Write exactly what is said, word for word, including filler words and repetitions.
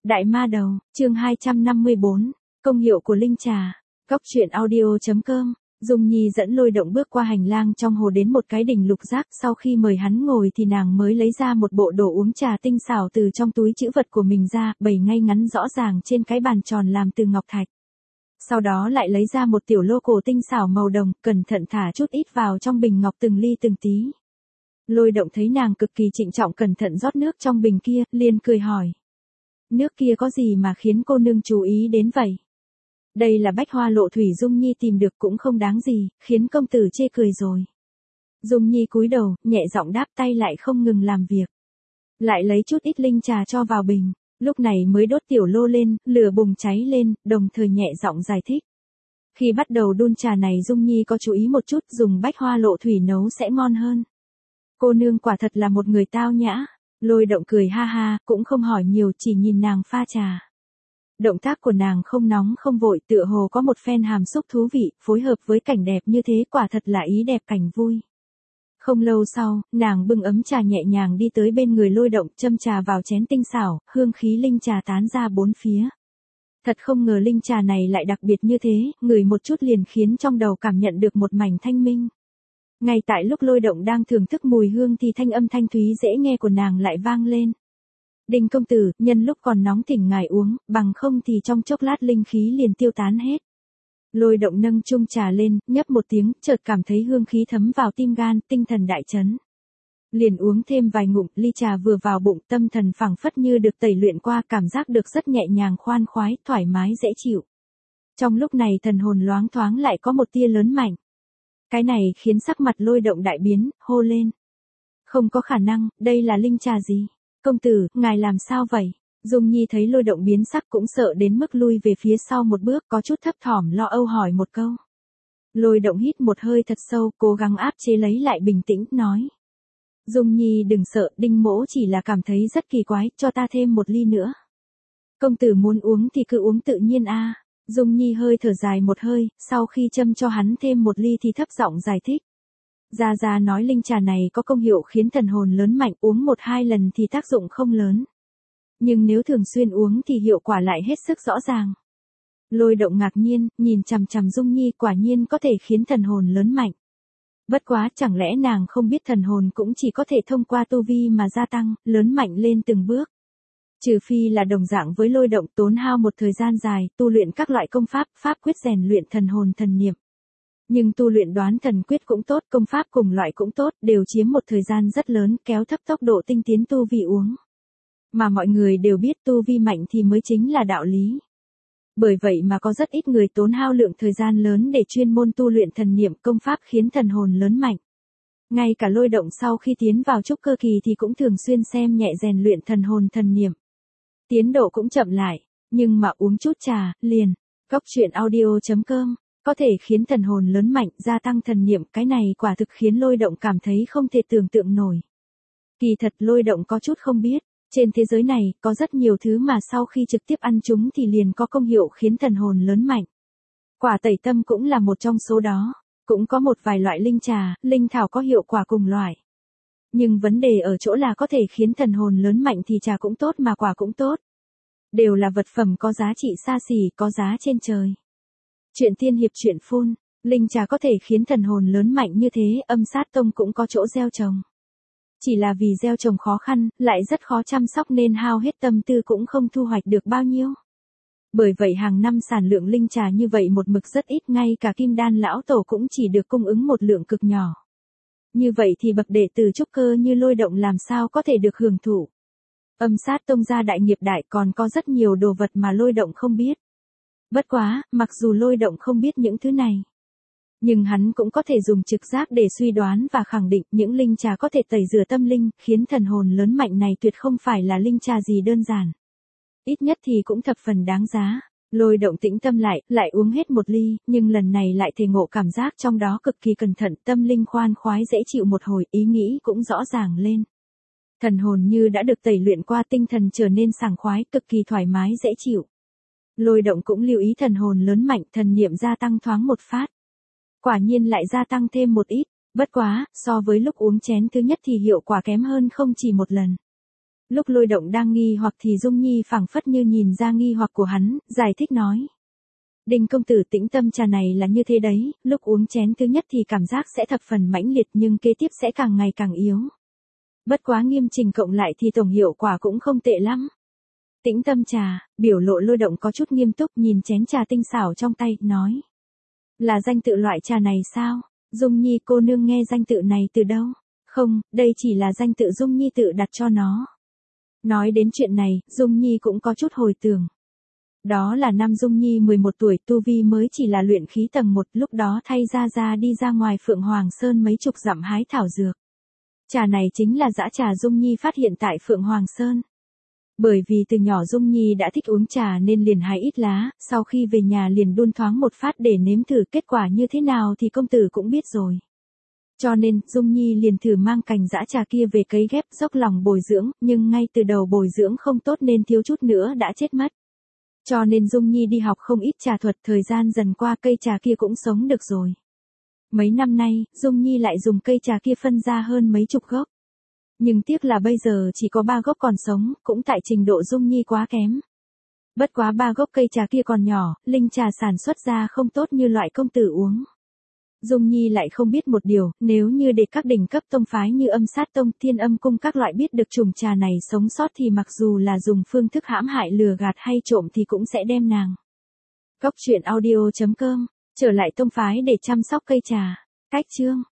Đại ma đầu, chương hai trăm năm mươi bốn, công hiệu của linh trà. Góc truyện audio chấm com. Dung Nhi dẫn Lôi Động bước qua hành lang trong hồ đến một cái đỉnh lục giác, sau khi mời hắn ngồi thì nàng mới lấy ra một bộ đồ uống trà tinh xảo từ trong túi trữ vật của mình ra, bày ngay ngắn rõ ràng trên cái bàn tròn làm từ ngọc thạch. Sau đó lại lấy ra một tiểu lô cổ tinh xảo màu đồng, cẩn thận thả chút ít vào trong bình ngọc từng ly từng tí. Lôi Động thấy nàng cực kỳ trịnh trọng cẩn thận rót nước trong bình kia, liền cười hỏi. Nước kia có gì mà khiến cô nương chú ý đến vậy? Đây là bách hoa lộ thủy Dung Nhi tìm được cũng không đáng gì, khiến công tử chê cười rồi. Dung Nhi cúi đầu, nhẹ giọng đáp, tay lại không ngừng làm việc. Lại lấy chút ít linh trà cho vào bình, lúc này mới đốt tiểu lô lên, lửa bùng cháy lên, đồng thời nhẹ giọng giải thích. Khi bắt đầu đun trà này Dung Nhi có chú ý một chút, dùng bách hoa lộ thủy nấu sẽ ngon hơn. Cô nương quả thật là một người tao nhã. Lôi Động cười ha ha, cũng không hỏi nhiều, chỉ nhìn nàng pha trà. Động tác của nàng không nóng không vội, tựa hồ có một phen hàm xúc thú vị, phối hợp với cảnh đẹp như thế quả thật là ý đẹp cảnh vui. Không lâu sau, nàng bưng ấm trà nhẹ nhàng đi tới bên người Lôi Động, châm trà vào chén tinh xảo, hương khí linh trà tán ra bốn phía. Thật không ngờ linh trà này lại đặc biệt như thế, ngửi một chút liền khiến trong đầu cảm nhận được một mảnh thanh minh. Ngay tại lúc Lôi Động đang thưởng thức mùi hương thì thanh âm thanh thúy dễ nghe của nàng lại vang lên. Đinh công tử, nhân lúc còn nóng thỉnh ngài uống, bằng không thì trong chốc lát linh khí liền tiêu tán hết. Lôi Động nâng chung trà lên, nhấp một tiếng, chợt cảm thấy hương khí thấm vào tim gan, tinh thần đại chấn. Liền uống thêm vài ngụm, ly trà vừa vào bụng, tâm thần phảng phất như được tẩy luyện qua, cảm giác được rất nhẹ nhàng khoan khoái, thoải mái dễ chịu. Trong lúc này thần hồn loáng thoáng lại có một tia lớn mạnh. Cái này khiến sắc mặt Lôi Động đại biến, hô lên. Không có khả năng, đây là linh trà gì? Công tử, ngài làm sao vậy? Dung Nhi thấy Lôi Động biến sắc cũng sợ đến mức lui về phía sau một bước, có chút thấp thỏm lo âu hỏi một câu. Lôi Động hít một hơi thật sâu, cố gắng áp chế lấy lại bình tĩnh, nói. Dung Nhi đừng sợ, Đinh mỗ chỉ là cảm thấy rất kỳ quái, cho ta thêm một ly nữa. Công tử muốn uống thì cứ uống tự nhiên a. Dung Nhi hơi thở dài một hơi, sau khi châm cho hắn thêm một ly thì thấp giọng giải thích. Gia Gia nói linh trà này có công hiệu khiến thần hồn lớn mạnh, uống một hai lần thì tác dụng không lớn. Nhưng nếu thường xuyên uống thì hiệu quả lại hết sức rõ ràng. Lôi Động ngạc nhiên, nhìn chằm chằm Dung Nhi, quả nhiên có thể khiến thần hồn lớn mạnh. Bất quá chẳng lẽ nàng không biết thần hồn cũng chỉ có thể thông qua tu vi mà gia tăng, lớn mạnh lên từng bước. Trừ phi là đồng dạng với Lôi Động tốn hao một thời gian dài, tu luyện các loại công pháp, pháp quyết rèn luyện thần hồn thần niệm. Nhưng tu luyện đoán thần quyết cũng tốt, công pháp cùng loại cũng tốt, đều chiếm một thời gian rất lớn, kéo thấp tốc độ tinh tiến tu vi uống. Mà mọi người đều biết tu vi mạnh thì mới chính là đạo lý. Bởi vậy mà có rất ít người tốn hao lượng thời gian lớn để chuyên môn tu luyện thần niệm công pháp khiến thần hồn lớn mạnh. Ngay cả Lôi Động sau khi tiến vào trúc cơ kỳ thì cũng thường xuyên xem nhẹ rèn luyện thần hồn thần niệm. Tiến độ cũng chậm lại, nhưng mà uống chút trà, liền. Góc truyện audio chấm com. Có thể khiến thần hồn lớn mạnh, gia tăng thần niệm, cái này quả thực khiến Lôi Động cảm thấy không thể tưởng tượng nổi. Kỳ thật Lôi Động có chút không biết, trên thế giới này, có rất nhiều thứ mà sau khi trực tiếp ăn chúng thì liền có công hiệu khiến thần hồn lớn mạnh. Quả tẩy tâm cũng là một trong số đó, cũng có một vài loại linh trà, linh thảo có hiệu quả cùng loại. Nhưng vấn đề ở chỗ là có thể khiến thần hồn lớn mạnh thì trà cũng tốt mà quả cũng tốt. Đều là vật phẩm có giá trị xa xỉ, có giá trên trời. Chuyện tiên hiệp truyện phun, linh trà có thể khiến thần hồn lớn mạnh như thế, Âm Sát Tông cũng có chỗ gieo trồng. Chỉ là vì gieo trồng khó khăn, lại rất khó chăm sóc nên hao hết tâm tư cũng không thu hoạch được bao nhiêu. Bởi vậy hàng năm sản lượng linh trà như vậy một mực rất ít, ngay cả Kim Đan lão tổ cũng chỉ được cung ứng một lượng cực nhỏ. Như vậy thì bậc đệ tử trúc cơ như Lôi Động làm sao có thể được hưởng thụ. Âm Sát Tông gia đại nghiệp đại, còn có rất nhiều đồ vật mà Lôi Động không biết. Bất quá, mặc dù Lôi Động không biết những thứ này, nhưng hắn cũng có thể dùng trực giác để suy đoán và khẳng định những linh trà có thể tẩy rửa tâm linh, khiến thần hồn lớn mạnh này tuyệt không phải là linh trà gì đơn giản. Ít nhất thì cũng thập phần đáng giá. Lôi Động tĩnh tâm lại, lại uống hết một ly, nhưng lần này lại thể ngộ cảm giác trong đó cực kỳ cẩn thận, tâm linh khoan khoái dễ chịu một hồi, ý nghĩ cũng rõ ràng lên. Thần hồn như đã được tẩy luyện qua, tinh thần trở nên sảng khoái, cực kỳ thoải mái dễ chịu. Lôi Động cũng lưu ý thần hồn lớn mạnh, thần niệm gia tăng thoáng một phát. Quả nhiên lại gia tăng thêm một ít, bất quá, so với lúc uống chén thứ nhất thì hiệu quả kém hơn không chỉ một lần. Lúc Lôi Động đang nghi hoặc thì Dung Nhi phảng phất như nhìn ra nghi hoặc của hắn, giải thích nói. Đinh công tử, tĩnh tâm trà này là như thế đấy, lúc uống chén thứ nhất thì cảm giác sẽ thập phần mãnh liệt nhưng kế tiếp sẽ càng ngày càng yếu. Bất quá nghiêm chỉnh cộng lại thì tổng hiệu quả cũng không tệ lắm. Tĩnh tâm trà, biểu lộ Lôi Động có chút nghiêm túc nhìn chén trà tinh xảo trong tay, nói. Là danh tự loại trà này sao? Dung Nhi cô nương nghe danh tự này từ đâu? Không, đây chỉ là danh tự Dung Nhi tự đặt cho nó. Nói đến chuyện này, Dung Nhi cũng có chút hồi tưởng. Đó là năm Dung Nhi mười một tuổi, tu vi mới chỉ là luyện khí tầng một, lúc đó thay ra ra đi ra ngoài Phượng Hoàng Sơn mấy chục dặm hái thảo dược. Trà này chính là dã trà Dung Nhi phát hiện tại Phượng Hoàng Sơn. Bởi vì từ nhỏ Dung Nhi đã thích uống trà nên liền hái ít lá, sau khi về nhà liền đun thoáng một phát để nếm thử kết quả như thế nào thì công tử cũng biết rồi. Cho nên, Dung Nhi liền thử mang cành dã trà kia về cấy ghép dốc lòng bồi dưỡng, nhưng ngay từ đầu bồi dưỡng không tốt nên thiếu chút nữa đã chết mất. Cho nên Dung Nhi đi học không ít trà thuật, thời gian dần qua cây trà kia cũng sống được rồi. Mấy năm nay, Dung Nhi lại dùng cây trà kia phân ra hơn mấy chục gốc. Nhưng tiếc là bây giờ chỉ có ba gốc còn sống, cũng tại trình độ Dung Nhi quá kém. Bất quá ba gốc cây trà kia còn nhỏ, linh trà sản xuất ra không tốt như loại công tử uống. Dung Nhi lại không biết một điều, nếu như để các đỉnh cấp tông phái như Âm Sát Tông, Thiên Âm Cung các loại biết được chùm trà này sống sót thì mặc dù là dùng phương thức hãm hại lừa gạt hay trộm thì cũng sẽ đem nàng. Góc truyện audio chấm com, trở lại tông phái để chăm sóc cây trà. Cách chương